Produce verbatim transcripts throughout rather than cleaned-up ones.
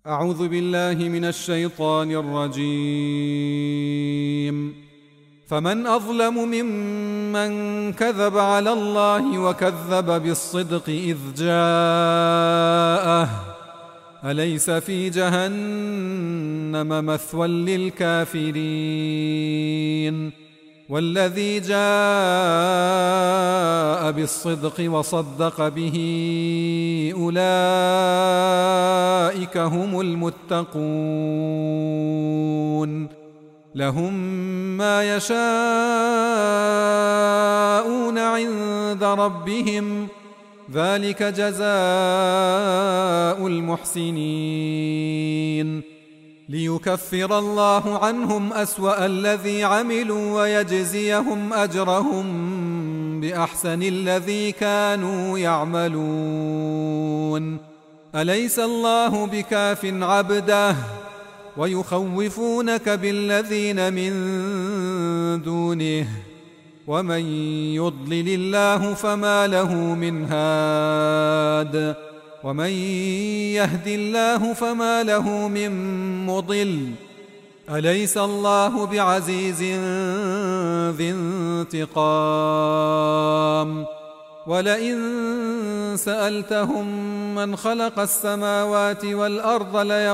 أعوذ بالله من الشيطان الرجيم. فمن أظلم ممن كذب على الله وكذب بالصدق إذ جاءه أليس في جهنم مثوى للكافرين والذي جاء بالصدق وصدق به أولئك هم المتقون لهم ما يشاءون عند ربهم ذلك جزاء المحسنين ليكفر الله عنهم أسوأ الذي عملوا ويجزيهم أجرهم بأحسن الذي كانوا يعملون أليس الله بكاف عبده ويخوفونك بالذين من دونه ومن يضلل الله فما له من هاد ومن يهد الله فما له من مضل أليس الله بعزيز ذي انتقام ولئن سألتهم من خلق السماوات والأرض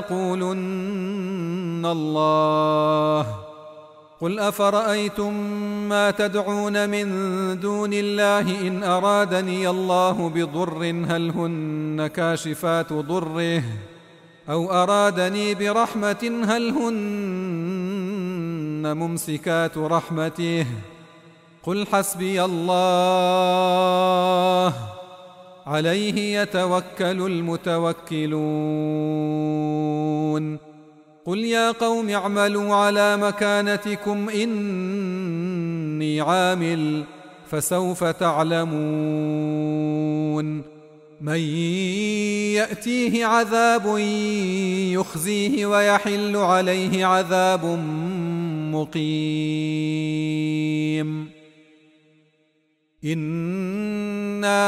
ليقولن الله قل أفرأيتم ما تدعون من دون الله إن أرادني الله بضر هل هن كاشفات ضره أو أرادني برحمة هل هن ممسكات رحمته قل حسبي الله عليه يتوكل المتوكلون قل يا قوم اعملوا على مكانتكم إني عامل فسوف تعلمون من يأتيه عذاب يخزيه ويحل عليه عذاب مقيم إنا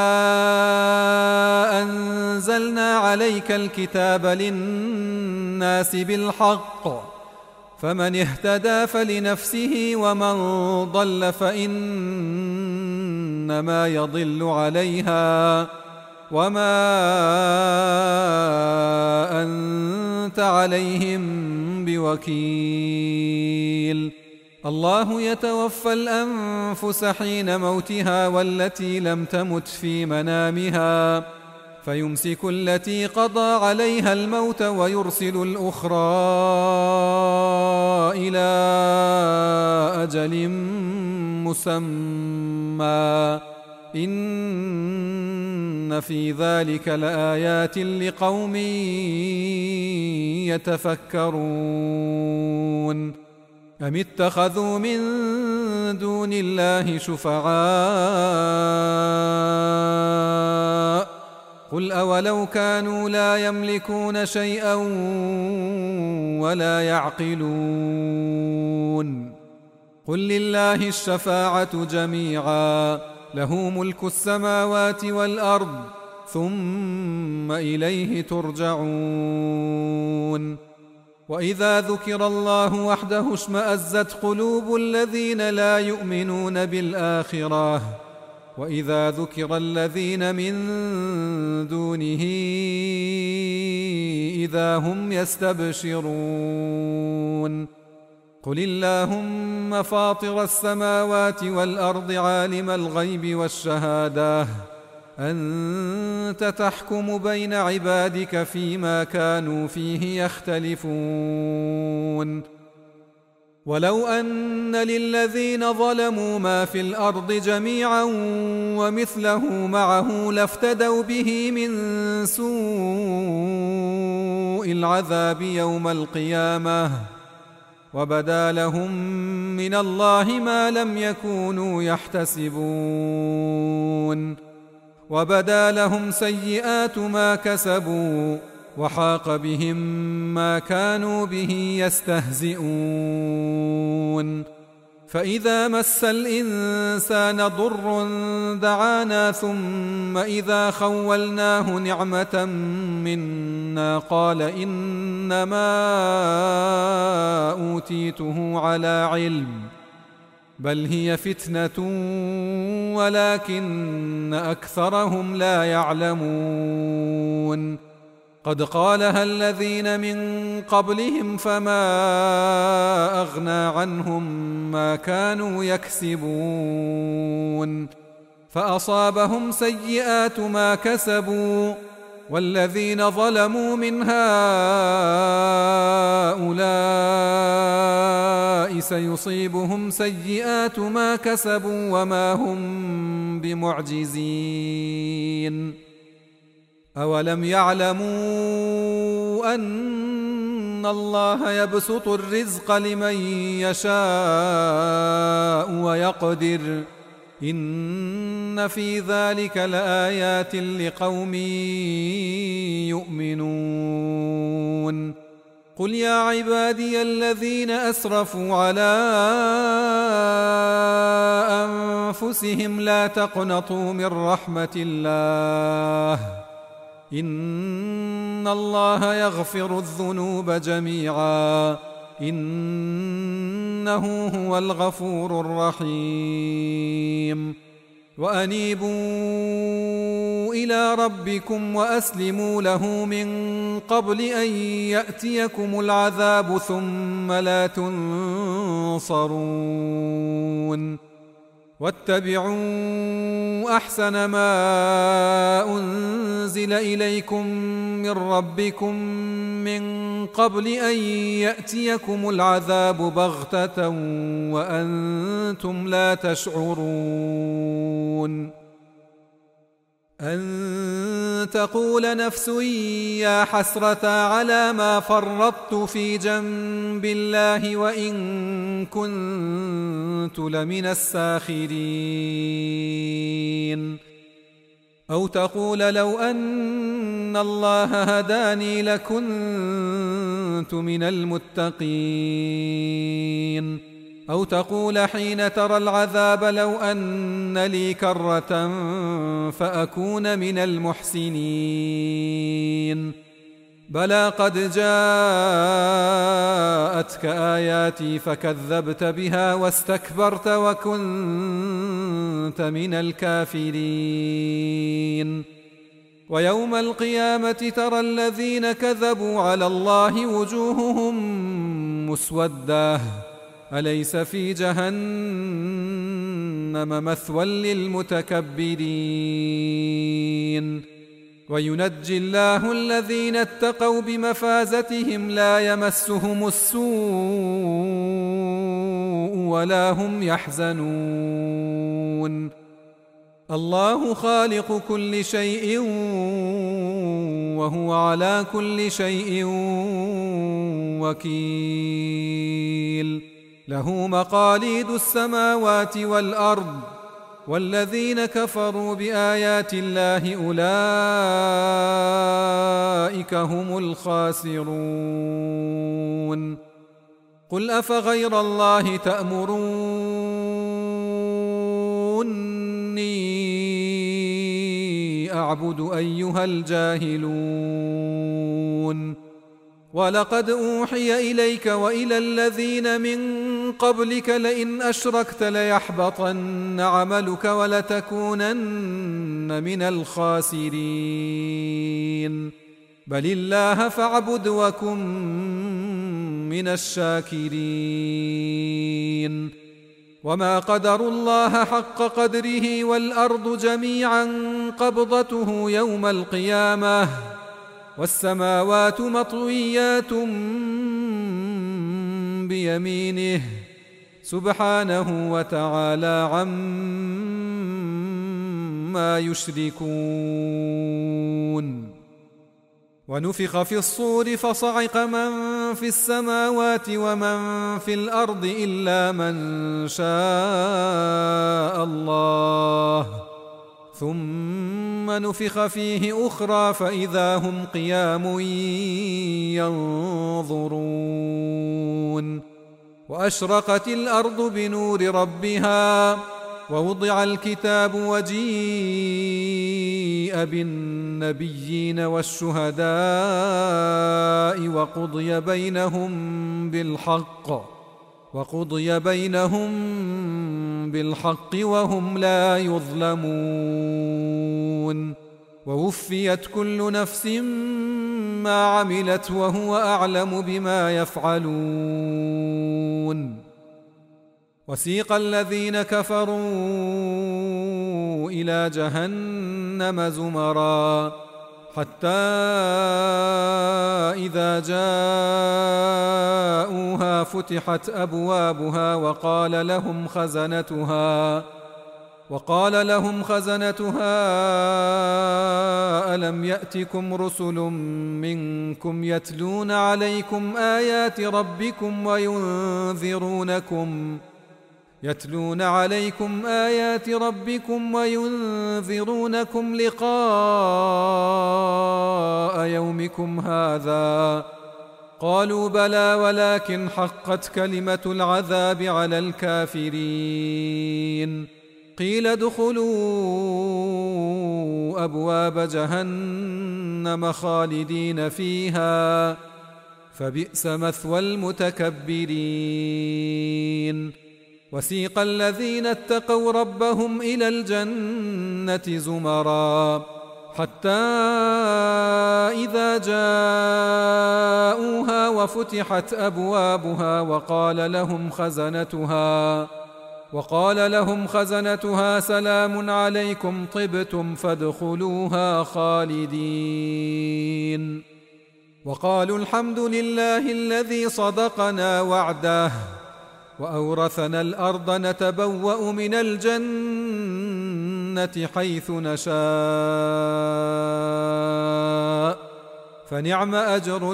أنزلنا عليك الكتاب للناس بالحق فمن اهتدى فلنفسه ومن ضل فإنما يضل عليها وما أنت عليهم بوكيل الله يتوفى الأنفس حين موتها والتي لم تمت في منامها فيمسك التي قضى عليها الموت ويرسل الأخرى إلى أجل مسمى إن في ذلك لآيات لقوم يتفكرون أم اتخذوا من دون الله شفعاء قل أولو كانوا لا يملكون شيئا ولا يعقلون قل لله الشفاعة جميعا له ملك السماوات والأرض ثم إليه ترجعون وإذا ذكر الله وحده اشمأزت قلوب الذين لا يؤمنون بالآخرة وإذا ذكر الذين من دونه إذا هم يستبشرون قل اللهم فاطر السماوات والأرض عالم الغيب والشهادة أنت تحكم بين عبادك فيما كانوا فيه يختلفون ولو أن للذين ظلموا ما في الأرض جميعا ومثله معه لافتدوا به من سوء العذاب يوم القيامة وبدا لهم من الله ما لم يكونوا يحتسبون وبدا لهم سيئات ما كسبوا وحاق بهم ما كانوا به يستهزئون فإذا مس الإنسان ضر دعانا ثم إذا خولناه نعمة منا قال إنما أوتيته على علم بل هي فتنة ولكن أكثرهم لا يعلمون قد قالها الذين من قبلهم فما أغنى عنهم ما كانوا يكسبون فأصابهم سيئات ما كسبوا والذين ظلموا من هؤلاء سيصيبهم سيئات ما كسبوا وما هم بمعجزين أولم يعلموا أن الله يبسط الرزق لمن يشاء ويقدر إن في ذلك لآيات لقوم يؤمنون قل يا عبادي الذين أسرفوا على أنفسهم لا تقنطوا من رحمة الله إن الله يغفر الذنوب جميعا إنه هو الغفور الرحيم وأنيبوا إلى ربكم وأسلموا له من قبل أن يأتيكم العذاب ثم لا تنصرون واتبعوا أحسن ما أنزل إليكم من ربكم من قبل أن يأتيكم العذاب بغتة وأنتم لا تشعرون أن تقول نفس يا حسرة على ما فرطت في جنب الله وإن كنت لمن الساخرين أو تقول لو أن الله هداني لكنت من المتقين أو تقول حين ترى العذاب لو أن لي كرة فأكون من المحسنين بلى قد جاءتك آياتي فكذبت بها واستكبرت وكنت من الكافرين ويوم القيامة ترى الذين كذبوا على الله وجوههم مسودة أليس في جهنم مثوى للمتكبرين وينجي الله الذين اتقوا بمفازتهم لا يمسهم السوء ولا هم يحزنون الله خالق كل شيء وهو على كل شيء وكيل له مقاليد السماوات والأرض والذين كفروا بآيات الله أولئك هم الخاسرون قل أفغير الله تأمروني أعبد أيها الجاهلون ولقد أوحي إليك وإلى الذين من قبلك لئن أشركت ليحبطن عملك ولتكونن من الخاسرين بل الله فاعبد وكن من الشاكرين وما قدروا الله حق قدره والأرض جميعا قبضته يوم القيامة والسماوات مطويات بيمينه سبحانه وتعالى عما يشركون ونفخ في الصور فصعق من في السماوات ومن في الأرض إلا من شاء الله ثم نفخ فيه أخرى فإذا هم قيام ينظرون وأشرقت الأرض بنور ربها ووضع الكتاب وجيء بالنبيين والشهداء وقضي بينهم بالحق وقضي بينهم بالحق وهم لا يظلمون ووفيت كل نفس ما عملت وهو أعلم بما يفعلون وسيق الذين كفروا إلى جهنم زمرا حتى إذا جاءوها فتحت أبوابها وقال لهم خزنتها وقال لهم خزنتها ألم يأتكم رسل منكم يتلون عليكم آيات ربكم وينذرونكم يتلون عليكم آيات ربكم وينذرونكم لقاء يومكم هذا قالوا بلى ولكن حقت كلمة العذاب على الكافرين قيل ادخلوا أبواب جهنم خالدين فيها فبئس مثوى المتكبرين وسيق الذين اتقوا ربهم إلى الجنة زمرا حتى إذا جاءوها وفتحت أبوابها وقال لهم خزنتها وقال لهم خزنتها سلام عليكم طبتم فادخلوها خالدين وقالوا الحمد لله الذي صدقنا وعده وأورثنا الأرض نتبوأ من الجنة حيث نشاء فنعم أجر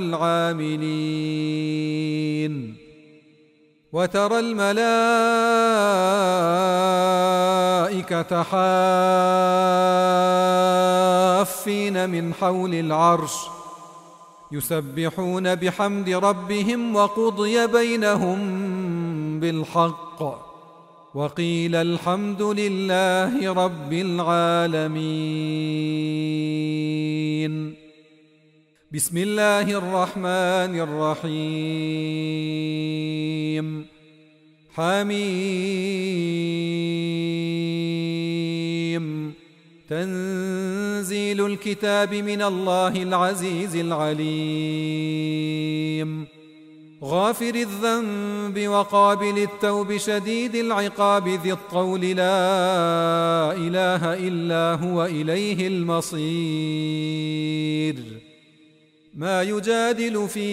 العاملين وترى الملائكة حافين من حول العرش يسبحون بحمد ربهم وقضي بينهم بالحق وقيل الحمد لله رب العالمين بسم الله الرحمن الرحيم حميم تنزيل الكتاب من الله العزيز العليم غافر الذنب وقابل التوب شديد العقاب ذي الطول لا إله إلا هو إليه المصير ما يجادل في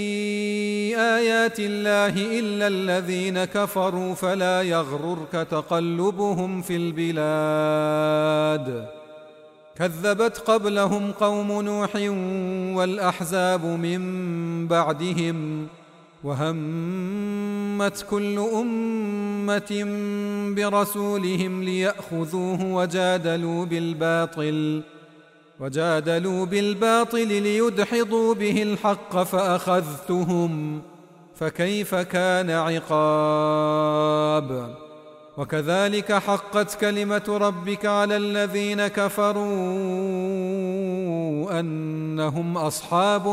آيات الله إلا الذين كفروا فلا يغررك تقلبهم في البلاد كذبت قبلهم قوم نوح والأحزاب من بعدهم وهمت كل أمة برسولهم ليأخذوه وجادلوا بالباطل وجادلوا بالباطل ليدحضوا به الحق فأخذتهم فكيف كان عقاب وكذلك حقت كلمة ربك على الذين كفروا أنهم أصحاب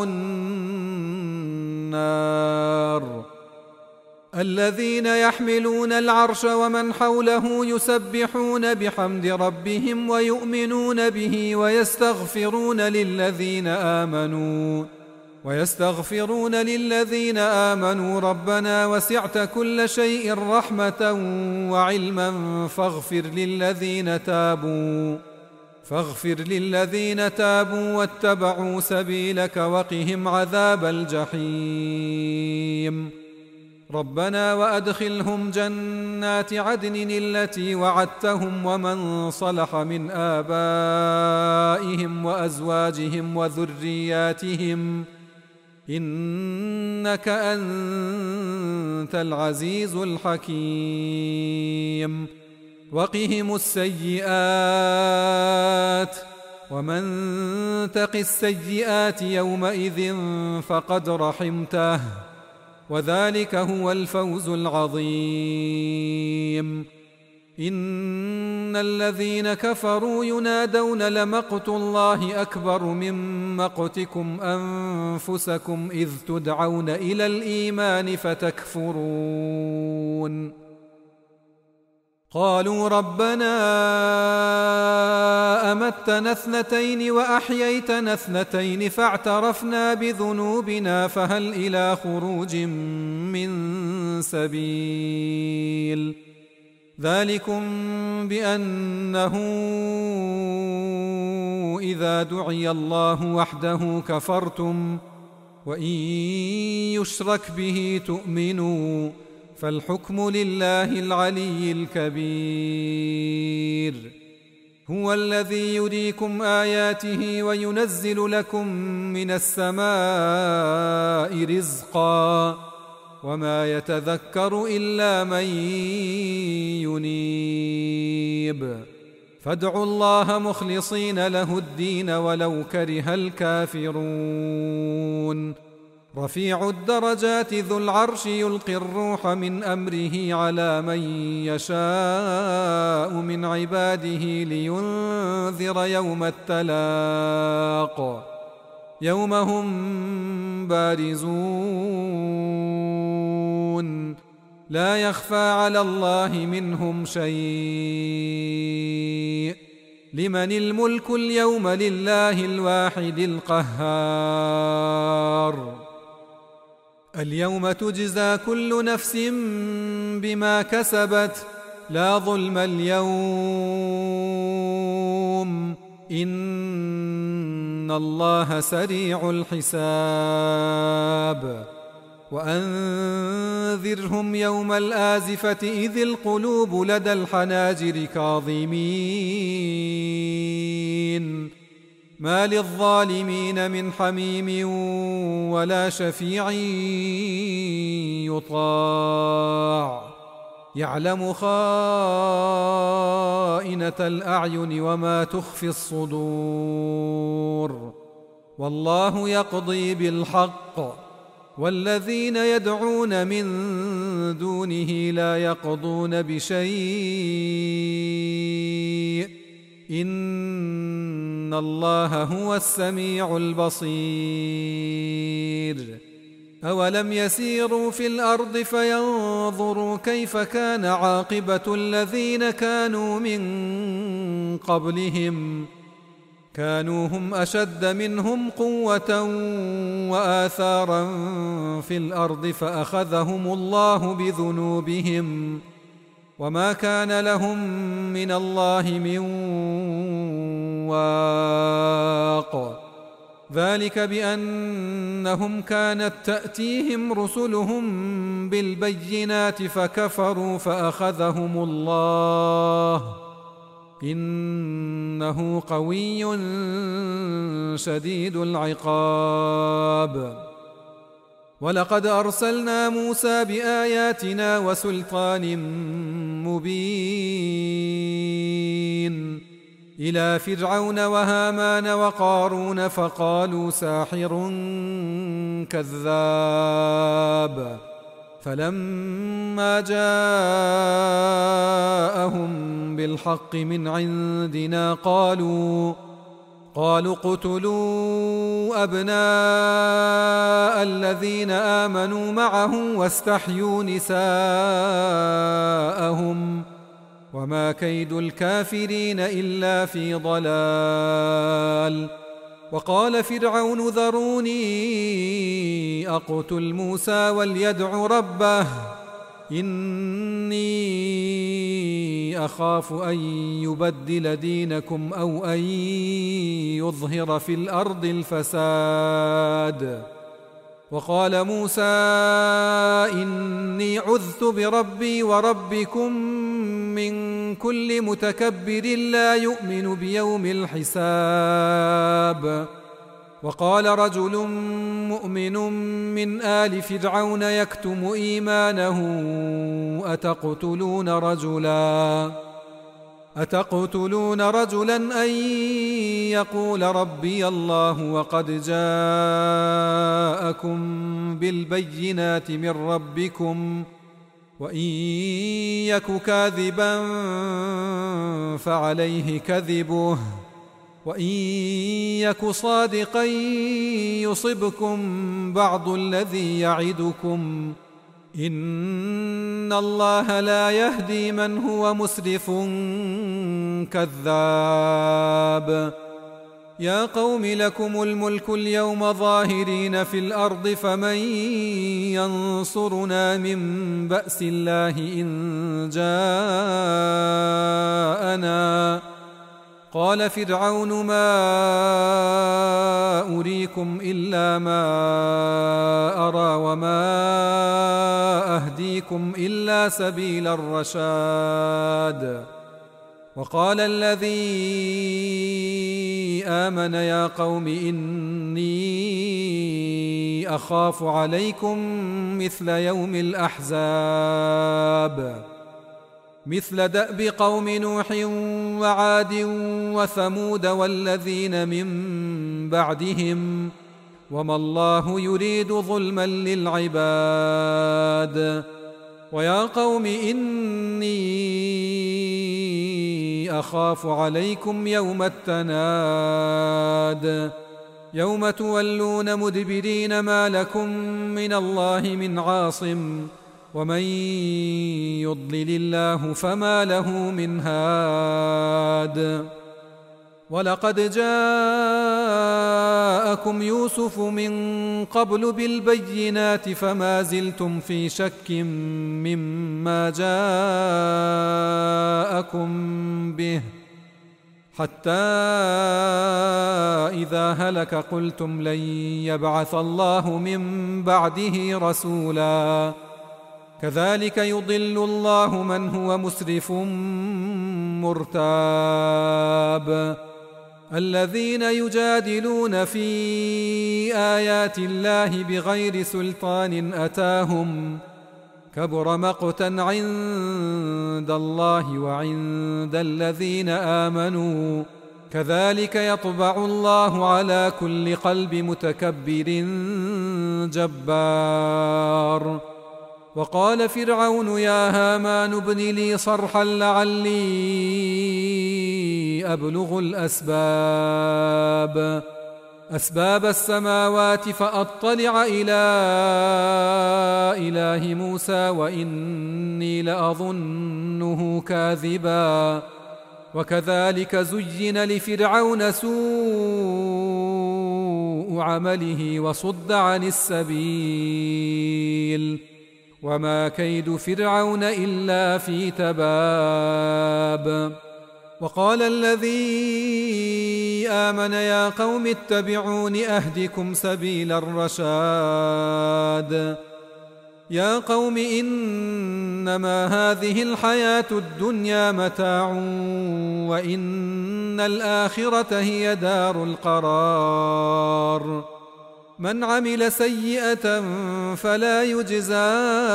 النار الذين يحملون العرش ومن حوله يسبحون بحمد ربهم ويؤمنون به ويستغفرون للذين آمنوا ويستغفرون للذين آمنوا ربنا وسعت كل شيء رحمة وعلما فاغفر للذين تابوا فاغفر للذين تابوا واتبعوا سبيلك وقهم عذاب الجحيم ربنا وأدخلهم جنات عدن التي وعدتهم ومن صلح من آبائهم وأزواجهم وذرياتهم إنك أنت العزيز الحكيم وقهم السيئات ومن تق السيئات يومئذ فقد رحمته وذلك هو الفوز العظيم. إن الذين كفروا ينادون لمقت الله أكبر من مقتكم أنفسكم إذ تدعون إلى الإيمان فتكفرون. قالوا ربنا أمتنا اثنتين وأحييتنا اثنتين فاعترفنا بذنوبنا فهل إلى خروج من سبيل. ذلكم بأنه إذا دعي الله وحده كفرتم وإن يشرك به تؤمنوا فالحكم لله العلي الكبير. هو الذي يريكم آياته وينزل لكم من السماء رزقا وما يتذكر إلا من ينيب. فادعوا الله مخلصين له الدين ولو كره الكافرون. رفيع الدرجات ذو العرش يلقي الروح من أمره على من يشاء من عباده لينذر يوم التلاق يوم هم بارزون لا يخفى على الله منهم شيء. لمن الملك اليوم لله الواحد القهار. اليوم تجزى كل نفس بما كسبت لا ظلم اليوم إن الله سريع الحساب. وأنذرهم يوم الآزفة إذ القلوب لدى الحناجر كاظمين ما للظالمين من حميم ولا شفيع يطاع يعلم خائنة الأعين وما تخفي الصدور والله يقضي بالحق والذين يدعون من دونه لا يقضون بشيء إن الله هو السميع البصير. أولم يسيروا في الأرض فينظروا كيف كان عاقبة الذين كانوا من قبلهم كانوا هم أشد منهم قوة وآثارا في الأرض فأخذهم الله بذنوبهم وما كان لهم من الله من واق. ذلك بأنهم كانت تأتيهم رسلهم بالبينات فكفروا فأخذهم الله إنه قوي شديد العقاب. ولقد أرسلنا موسى بآياتنا وسلطان مبين إلى فرعون وهامان وقارون فقالوا ساحر كذاب. فلما جاءهم بالحق من عندنا قالوا قالوا اقتلوا أبناء الذين آمنوا معه واستحيوا نساءهم وما كيد الكافرين إلا في ضلال. وقال فرعون ذروني أقتل موسى وليدع ربه إني أخاف أن يبدل دينكم أو أن يظهر في الأرض الفساد. وقال موسى إني عذت بربي وربكم من كل متكبر لا يؤمن بيوم الحساب. وقال رجل مؤمن من آل فرعون يكتم إيمانه أتقتلون رجلا أتقتلون رجلا أن يقول ربي الله وقد جاءكم بالبينات من ربكم وإن يك كاذبا فعليه كذبه وإن يك صادقا يصبكم بعض الذي يعدكم إن الله لا يهدي من هو مسرف كذاب. يا قوم لكم الملك اليوم ظاهرين في الأرض فمن ينصرنا من بأس الله إن جاءنا. قال فرعون ما أريكم إلا ما أرى وما أهديكم إلا سبيل الرشاد. وقال الذي آمن يا قوم إني أخاف عليكم مثل يوم الأحزاب مثل دأب قوم نوح وعاد وثمود والذين من بعدهم وما الله يريد ظلما للعباد. ويا قوم إني أخاف عليكم يوم التناد يوم تولون مدبرين ما لكم من الله من عاصم ومن يضلل الله فما له من هاد. ولقد جاءكم يوسف من قبل بالبينات فما زلتم في شك مما جاءكم به حتى إذا هلك قلتم لن يبعث الله من بعده رسولا. كذلك يضل الله من هو مسرف مرتاب. الذين يجادلون في آيات الله بغير سلطان أتاهم كبر مقتا عند الله وعند الذين آمنوا كذلك يطبع الله على كل قلب متكبر جبار. وقال فرعون يا هامان ابن لي صرحا لعلي أبلغ الأسباب أسباب السماوات فأطلع إلى إله موسى وإني لأظنه كاذبا. وكذلك زين لفرعون سوء عمله وصد عن السبيل وما كيد فرعون إلا في تباب. وقال الذي آمن يا قوم اتبعون أهدكم سبيل الرشاد. يا قوم إنما هذه الحياة الدنيا متاع وإن الآخرة هي دار القرار. من عمل سيئة فلا يجزى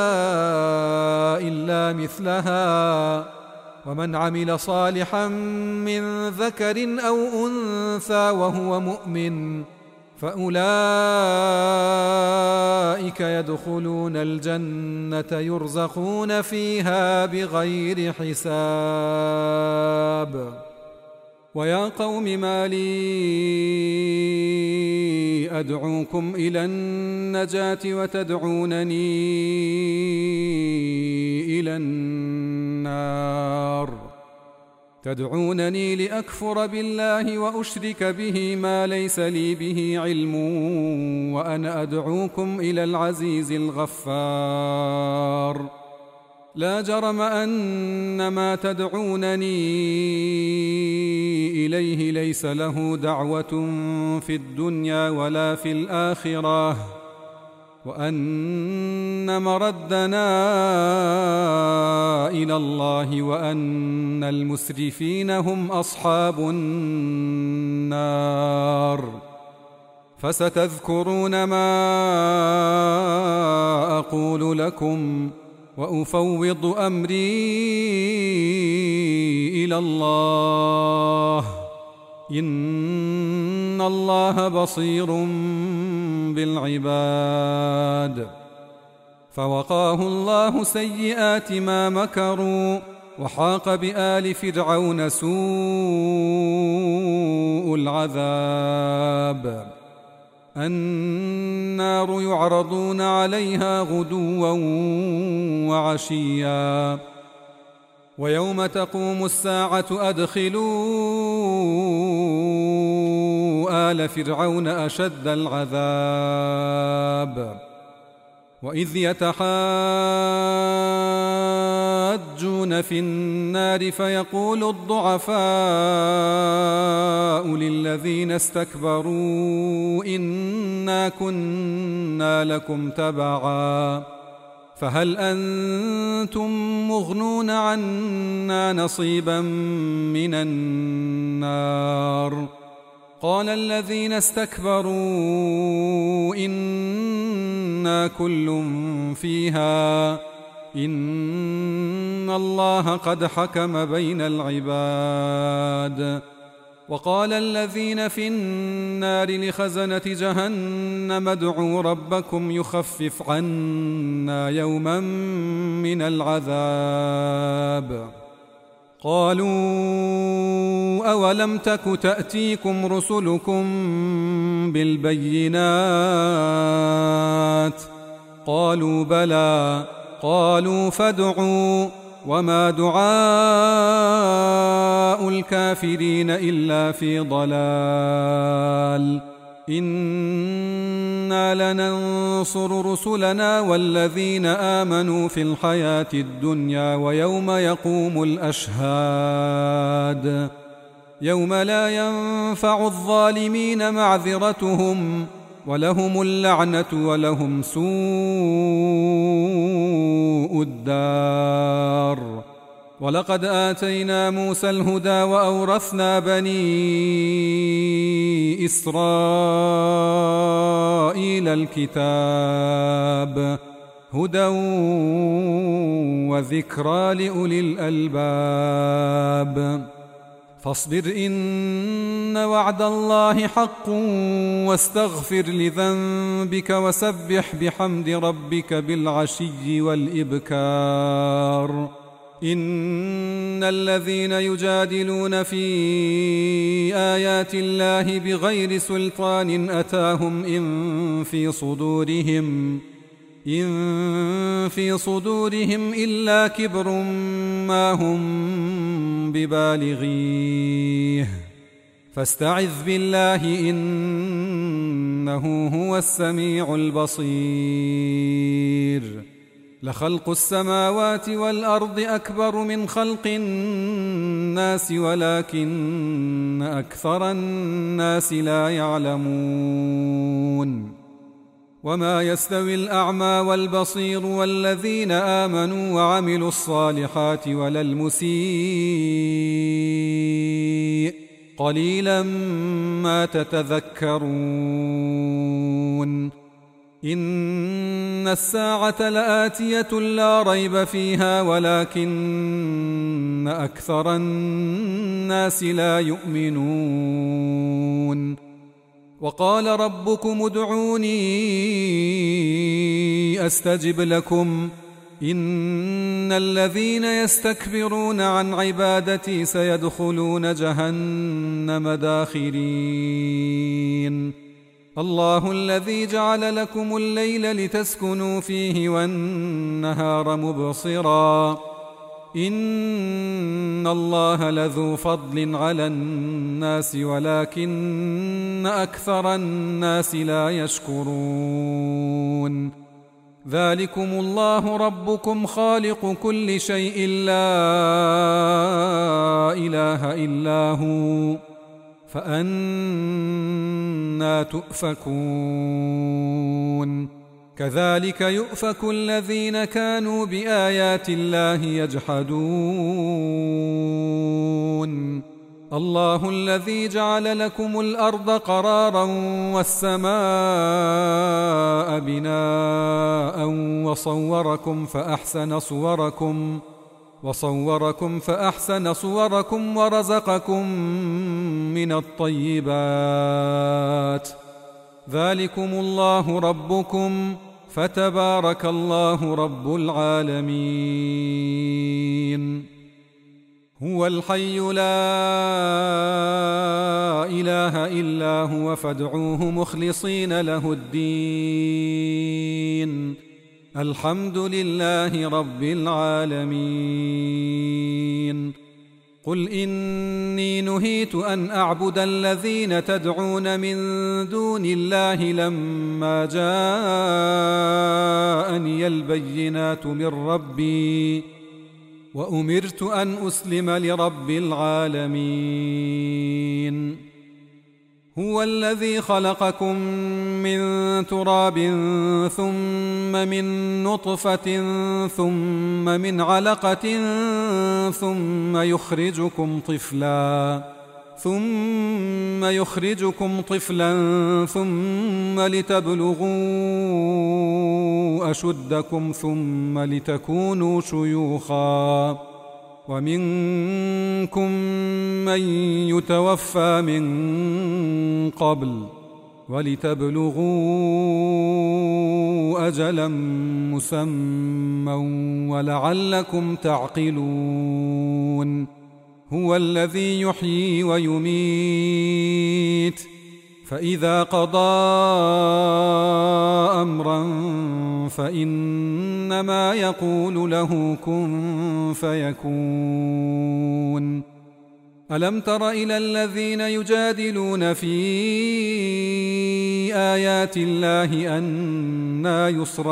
إلا مثلها ومن عمل صالحا من ذكر أو أنثى وهو مؤمن فأولئك يدخلون الجنة يرزقون فيها بغير حساب. ويا قوم ما لي أدعوكم إلى النجاة وتدعونني إلى النار تدعونني لأكفر بالله وأشرك به ما ليس لي به علم وأنا أدعوكم إلى العزيز الغفار. لا جرم أن ما تدعونني إليه ليس له دعوة في الدنيا ولا في الآخرة وأن مردنا إلى الله وأن المسرفين هم أصحاب النار. فستذكرون ما أقول لكم وأفوض أمري إلى الله إن الله بصير بالعباد. فوقاه الله سيئات ما مكروا وحاق بآل فرعون سوء العذاب. النار يعرضون عليها غدوا وعشيا ويوم تقوم الساعة أدخلوا آل فرعون أشد العذاب. وإذ يتحاجون في النار فيقول الضعفاء للذين استكبروا إنا كنا لكم تبعا فهل أنتم مغنون عنا نصيبا من النار؟ قال الذين استكبروا إنا كل فيها إن الله قد حكم بين العباد. وقال الذين في النار لخزنة جهنم ادعوا ربكم يخفف عنا يوما من العذاب. قالوا أولم تك تأتيكم رسلكم بالبينات؟ قالوا بلى. قالوا فادعوا وما دعاء الكافرين إلا في ضلال. إنا لننصر رسلنا والذين آمنوا في الحياة الدنيا ويوم يقوم الأشهاد يوم لا ينفع الظالمين معذرتهم ولهم اللعنة ولهم سوء الدار. ولقد آتينا موسى الهدى وأورثنا بني إسرائيل الكتاب هدى وذكرى لأولي الألباب. فاصبر إن وعد الله حق واستغفر لذنبك وسبح بحمد ربك بالعشي والإبكار. إن الذين يجادلون في آيات الله بغير سلطان أتاهم إن في صدورهم إن في صدورهم إلا كبر ما هم ببالغيه فاستعذ بالله إنه هو السميع البصير. لخلق السماوات والأرض أكبر من خلق الناس ولكن أكثر الناس لا يعلمون. وما يستوي الأعمى والبصير والذين آمنوا وعملوا الصالحات ولا المسيء قليلا ما تتذكرون. إن الساعة لآتية لا ريب فيها ولكن أكثر الناس لا يؤمنون. وقال ربكم ادعوني أستجب لكم إن الذين يستكبرون عن عبادتي سيدخلون جهنم داخرين. الله الذي جعل لكم الليل لتسكنوا فيه والنهار مبصرا إن الله لذو فضل على الناس ولكن أكثر الناس لا يشكرون. ذلكم الله ربكم خالق كل شيء لا إله إلا هو فأنى تؤفكون. كذلك يؤفك الذين كانوا بآيات الله يجحدون. الله الذي جعل لكم الأرض قرارا والسماء بناء وصوركم فأحسن صوركم وصوركم فأحسن صوركم ورزقكم من الطيبات. ذلكم الله ربكم فتبارك الله رب العالمين. هو الحي لا إله إلا هو فادعوه مخلصين له الدين. الحمد لله رب العالمين. قل إني نهيت أن أعبد الذين تدعون من دون الله لما جاءني البينات من ربي وأمرت أن أسلم لرب العالمين. هو الذي خلقكم من تراب ثم من نطفة ثم من علقة ثم يخرجكم طفلا ثم يخرجكم طفلا ثم لتبلغوا أشدكم ثم لتكونوا شيوخا ومنكم من يتوفى من قبل ولتبلغوا أجلا مسمى ولعلكم تعقلون. هو الذي يحيي ويميت فإذا قضى أمرا فإنما يقول له كن فيكون. ألم تر إلى الذين يجادلون في آيات الله أنى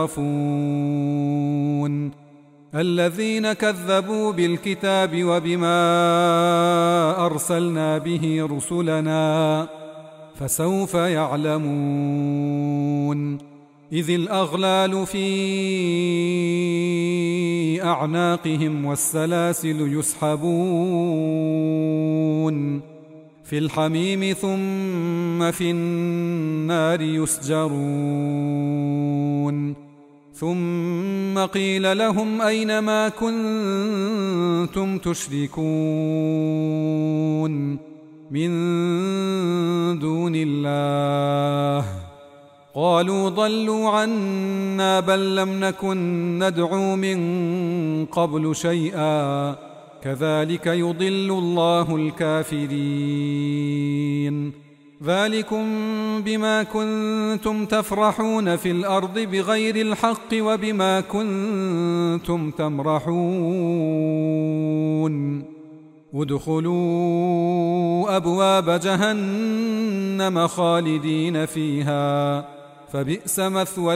يصرفون؟ الذين كذبوا بالكتاب وبما أرسلنا به رسلنا فسوف يعلمون. إذ الأغلال في أعناقهم والسلاسل يسحبون في الحميم ثم في النار يسجرون. ثم قيل لهم أين ما كنتم تشركون من دون الله؟ قالوا ضلوا عنا بل لم نكن ندعو من قبل شيئا كذلك يضل الله الكافرين. ذلكم بما كنتم تفرحون في الأرض بغير الحق وبما كنتم تمرحون. ادخلوا أبواب جهنم خالدين فيها فبئس مثوى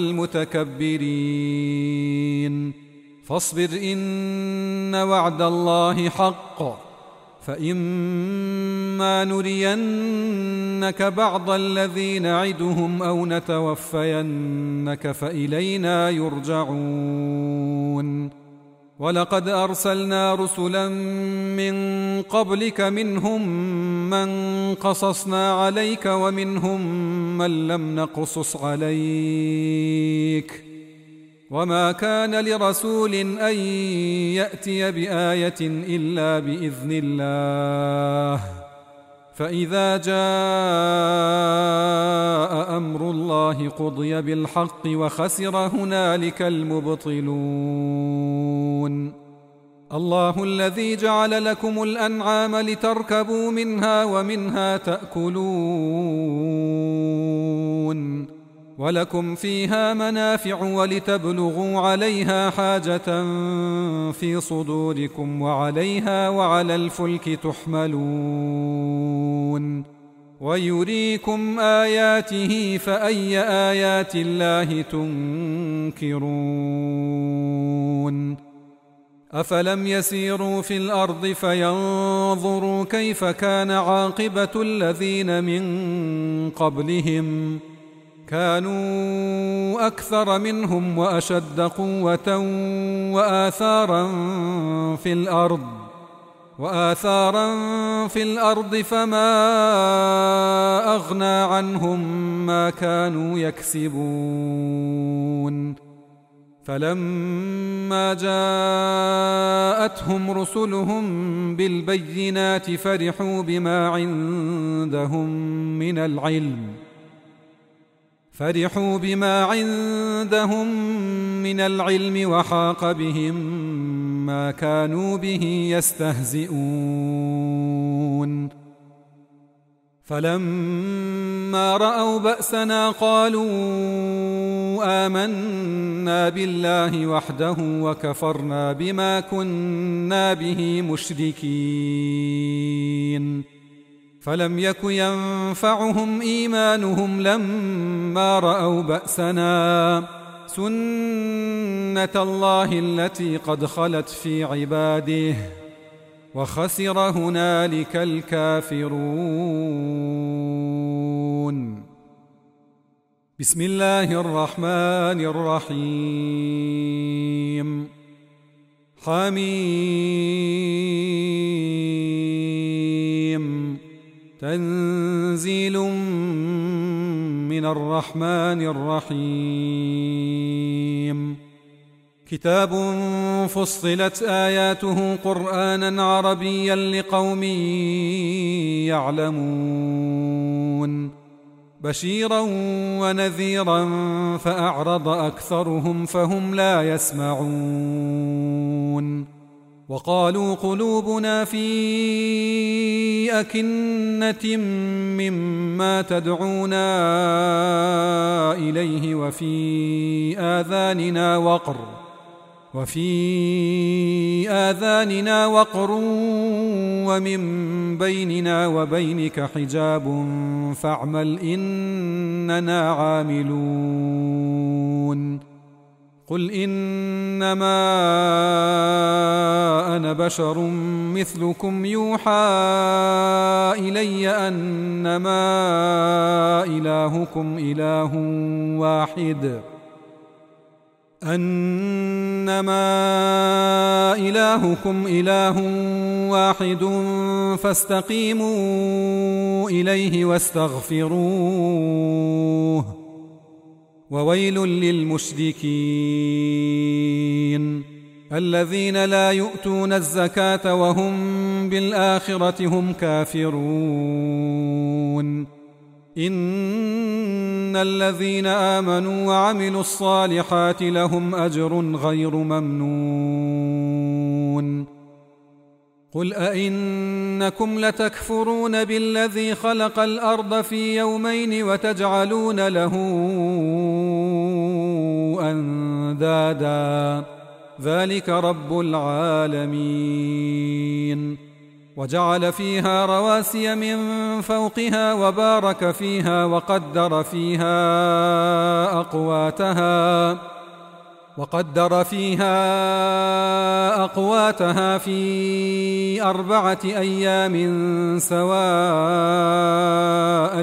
المتكبرين. فاصبر إن وعد الله حق فإما نرينك بعض الذي نعدهم أو نتوفينك فإلينا يرجعون. ولقد أرسلنا رسلا من قبلك منهم من قصصنا عليك ومنهم من لم نقصص عليك وما كان لرسول أن يأتي بآية إلا بإذن الله. فإذا جاء أمر الله قضي بالحق وخسر هنالك المبطلون. الله الذي جعل لكم الأنعام لتركبوا منها ومنها تأكلون ولكم فيها منافع ولتبلغوا عليها حاجة في صدوركم وعليها وعلى الفلك تحملون ويريكم آياته فأي آيات الله تنكرون. أفلم يسيروا في الأرض فينظروا كيف كان عاقبة الذين من قبلهم كانوا أكثر منهم وأشد قوة وآثارا في الأرض وآثارا في الأرض فما أغنى عنهم ما كانوا يكسبون. فلما جاءتهم رسلهم بالبينات فرحوا بما عندهم من العلم فرحوا بما عندهم من العلم وحاق بهم ما كانوا به يستهزئون فلما رأوا بأسنا قالوا آمنا بالله وحده وكفرنا بما كنا به مشركين فلم يك ينفعهم إيمانهم لما رأوا بأسنا سنة الله التي قد خلت في عباده وخسر هنالك الكافرون. بسم الله الرحمن الرحيم. حميم. تنزيل من الرحمن الرحيم. كتاب فصلت آياته قرآنا عربيا لقوم يعلمون بشيرا ونذيرا فأعرض أكثرهم فهم لا يسمعون وقالوا قلوبنا في أكنة مما تدعونا إليه وفي آذاننا وقر وفي آذاننا وقر ومن بيننا وبينك حجاب فاعمل إننا عاملون قل إنما أنا بشر مثلكم يوحى إلي أنما إلهكم إله واحد أنما إلهكم إله واحد فاستقيموا إليه واستغفروه وويل للمشركين الذين لا يؤتون الزكاة وهم بالآخرة هم كافرون إن الذين آمنوا وعملوا الصالحات لهم أجر غير ممنون قل أئنكم لتكفرون بالذي خلق الأرض في يومين وتجعلون له أندادا ذلك رب العالمين وجعل فيها رواسي من فوقها وبارك فيها وقدر فيها أقواتها وقدر فيها أقواتها في أربعة أيام سواء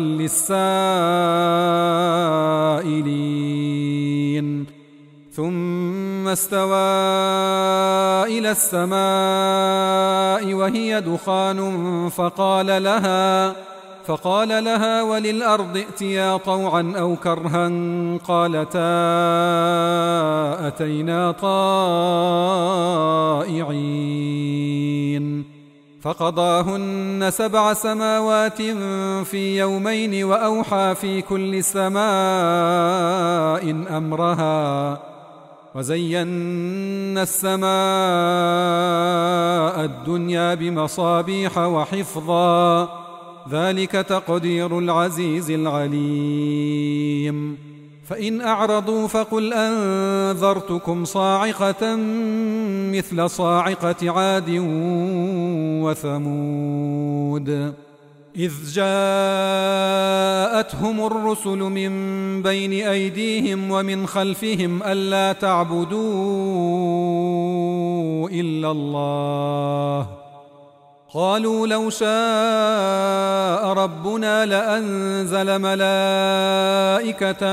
للسائلين ثم استوى إلى السماء وهي دخان فقال لها فقال لها وللأرض ائتيا طوعا أو كرها قالتا أتينا طائعين فقضاهن سبع سماوات في يومين وأوحى في كل سماء أمرها وزينا السماء الدنيا بمصابيح وحفظا ذلك تقدير العزيز العليم فإن أعرضوا فقل أنذرتكم صاعقة مثل صاعقة عاد وثمود إذ جاءتهم الرسل من بين أيديهم ومن خلفهم ألا تعبدوا إلا الله قالوا لو شاء ربنا لأنزل ملائكة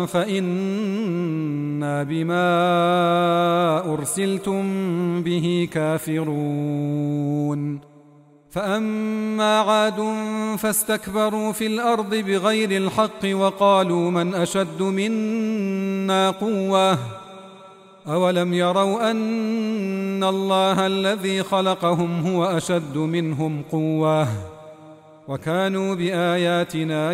فإنا بما أرسلتم به كافرون فأما عاد فاستكبروا في الأرض بغير الحق وقالوا من أشد منا قوة أولم يروا أن الله الذي خلقهم هو أشد منهم قوة وكانوا بآياتنا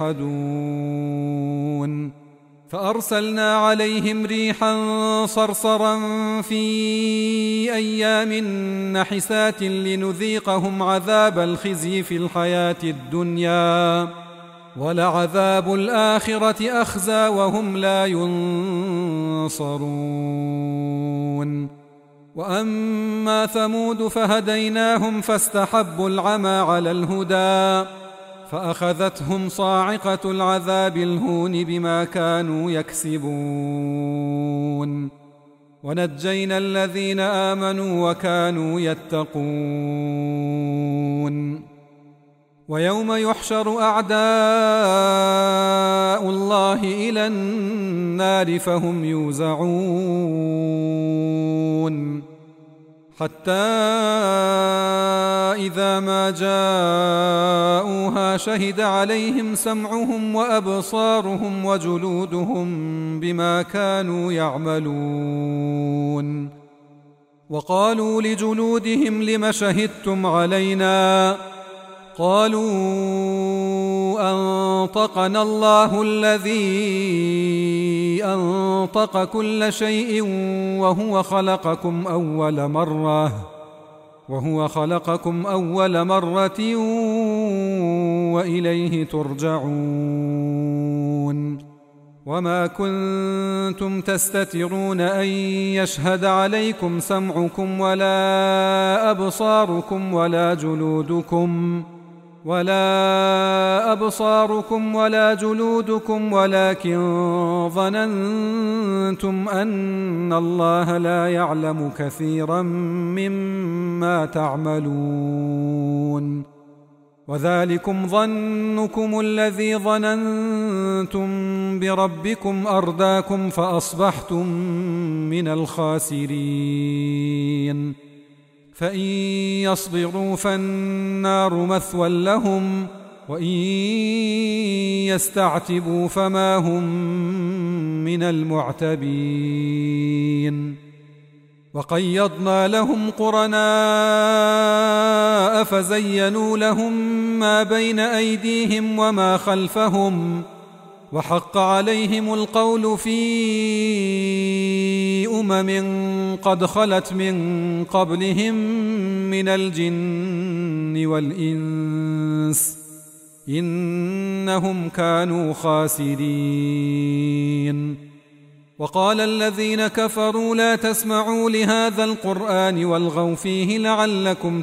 يجحدون فأرسلنا عليهم ريحا صرصرا في أيام نحسات لنذيقهم عذاب الخزي في الحياة الدنيا ولعذاب الآخرة أخزى وهم لا ينصرون وأما ثمود فهديناهم فاستحبوا العمى على الهدى فأخذتهم صاعقة العذاب الهون بما كانوا يكسبون ونجينا الذين آمنوا وكانوا يتقون ويوم يحشر أعداء الله إلى النار فهم يوزعون حتى إذا ما جاءوها شهد عليهم سمعهم وأبصارهم وجلودهم بما كانوا يعملون وقالوا لجلودهم لم شهدتم علينا قالوا أنطقنا الله الذي أنطق كل شيء وهو خلقكم أول مرة وهو خلقكم أول مرة وإليه ترجعون وما كنتم تستترون أن يشهد عليكم سمعكم ولا أبصاركم ولا جلودكم ولا أبصاركم ولا جلودكم ولكن ظننتم أن الله لا يعلم كثيرا مما تعملون وذلكم ظنكم الذي ظننتم بربكم أرداكم فأصبحتم من الخاسرين فإن يصبروا فالنار مثوى لهم وإن يستعتبوا فما هم من المعتبين وقيضنا لهم قرناء فزينوا لهم ما بين أيديهم وما خلفهم وحق عليهم القول في أمم قد خلت من قبلهم من الجن والإنس إنهم كانوا خاسرين وقال الذين كفروا لا تسمعوا لهذا القرآن والغوا فيه لعلكم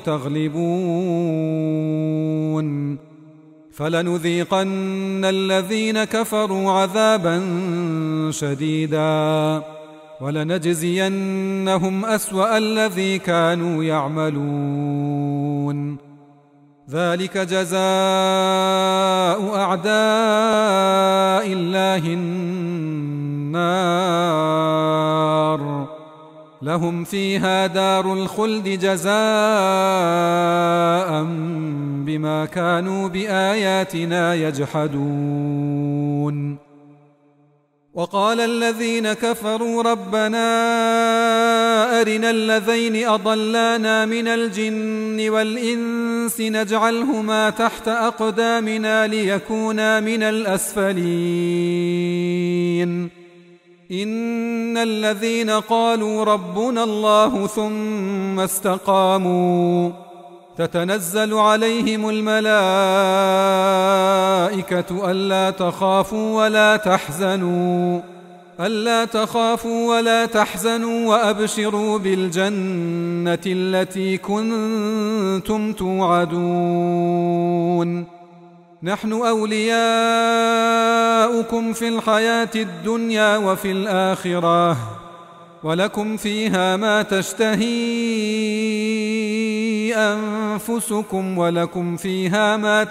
تغلبون فلنذيقن الذين كفروا عذابا شديدا ولنجزينهم أسوأ الذي كانوا يعملون ذلك جزاء أعداء الله النار لهم فيها دار الخلد جزاء بما كانوا بآياتنا يجحدون وقال الذين كفروا ربنا أرنا الذين أضلانا من الجن والإنس نجعلهما تحت أقدامنا ليكونا من الأسفلين إن الذين قالوا ربنا الله ثم استقاموا تتنزل عليهم الملائكة ألا تخافوا ولا تحزنوا ألا تخافوا ولا تحزنوا وأبشروا بالجنة التي كنتم توعدون نحن أولياؤكم في الحياة الدنيا وفي الآخرة ولكم فيها ما تشتهي أنفسكم ولكم فيها ما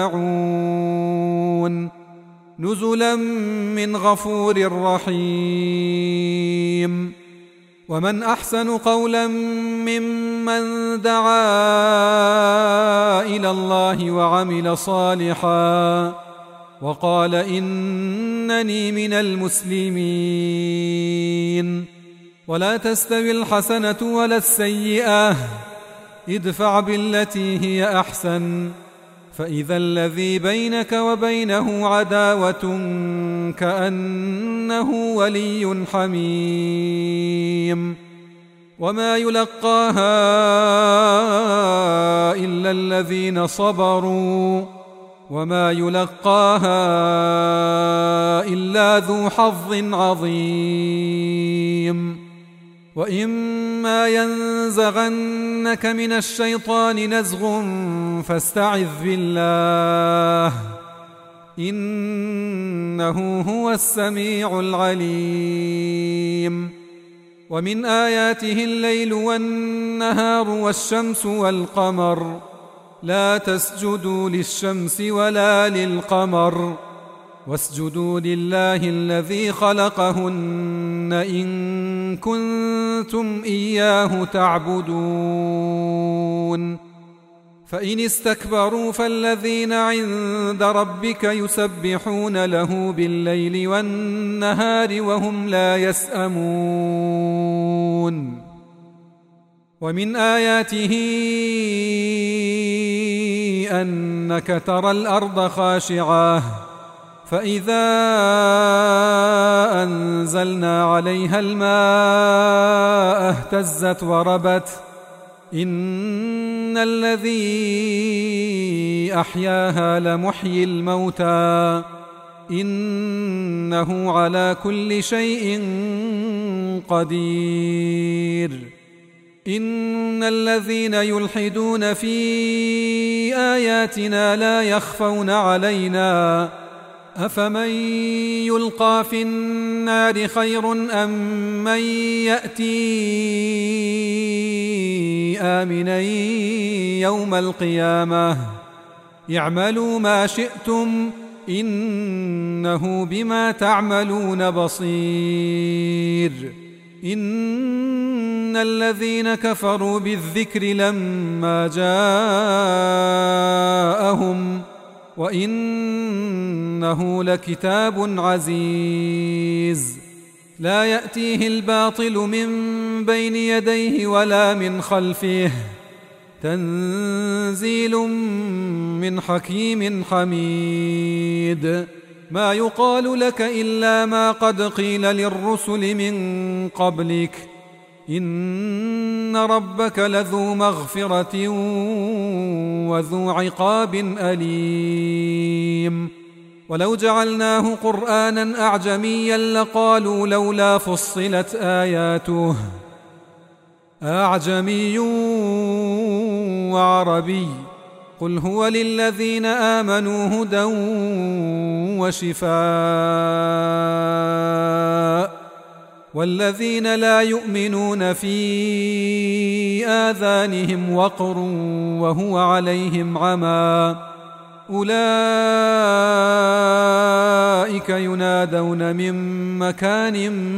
تدعون نزلا من غفور رحيم ومن أحسن قولا ممن دعا إلى الله وعمل صالحا وقال إنني من المسلمين ولا تستوي الحسنة ولا السيئة، ادفع بالتي هي أحسن، فإذا الذي بينك وبينه عداوة كأنه ولي حميم. وما يلقاها إلا الذين صبروا وما يلقاها إلا ذو حظ عظيم. وإما ينزغنك من الشيطان نزغ فاستعذ بالله إنه هو السميع العليم. ومن آياته الليل والنهار والشمس والقمر، لا تسجدوا للشمس ولا للقمر واسجدوا لله الذي خلقهن إن كنتم إياه تعبدون. فإن استكبروا فالذين عند ربك يسبحون له بالليل والنهار وهم لا يسأمون. ومن آياته أنك ترى الأرض خاشعة فإذا أنزلنا عليها الماء اهتزت وربت إن الذي أحياها لمحيي الموتى إنه على كل شيء قدير. إن الذين يلحدون في آياتنا لا يخفون علينا أفمن يلقى في النار خير أم من يأتي آمنا يوم القيامة اعملوا ما شئتم إنه بما تعملون بصير. إن الذين كفروا بالذكر لما جاءهم وإنه لكتاب عزيز لا يأتيه الباطل من بين يديه ولا من خلفه تنزيل من حكيم حميد. ما يقال لك إلا ما قد قيل للرسل من قبلك إن ربك لذو مغفرة وذو عقاب أليم. ولو جعلناه قرآنا أعجميا لقالوا لولا فصلت آياته أعجمي وعربي قل هو للذين آمنوا هدى وشفاء والذين لا يؤمنون في آذانهم وقر وهو عليهم عمى أولئك ينادون من مكان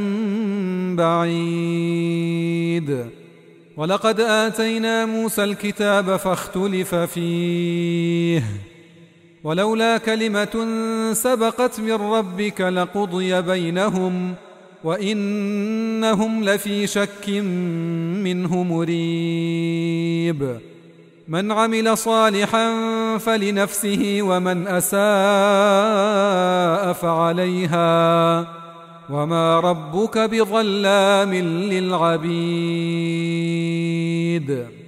بعيد. ولقد آتينا موسى الكتاب فاختلف فيه ولولا كلمة سبقت من ربك لقضي بينهم وإنهم لفي شك منه مريب. من عمل صالحا فلنفسه ومن أساء فعليها وما ربك بظلام للعبيد.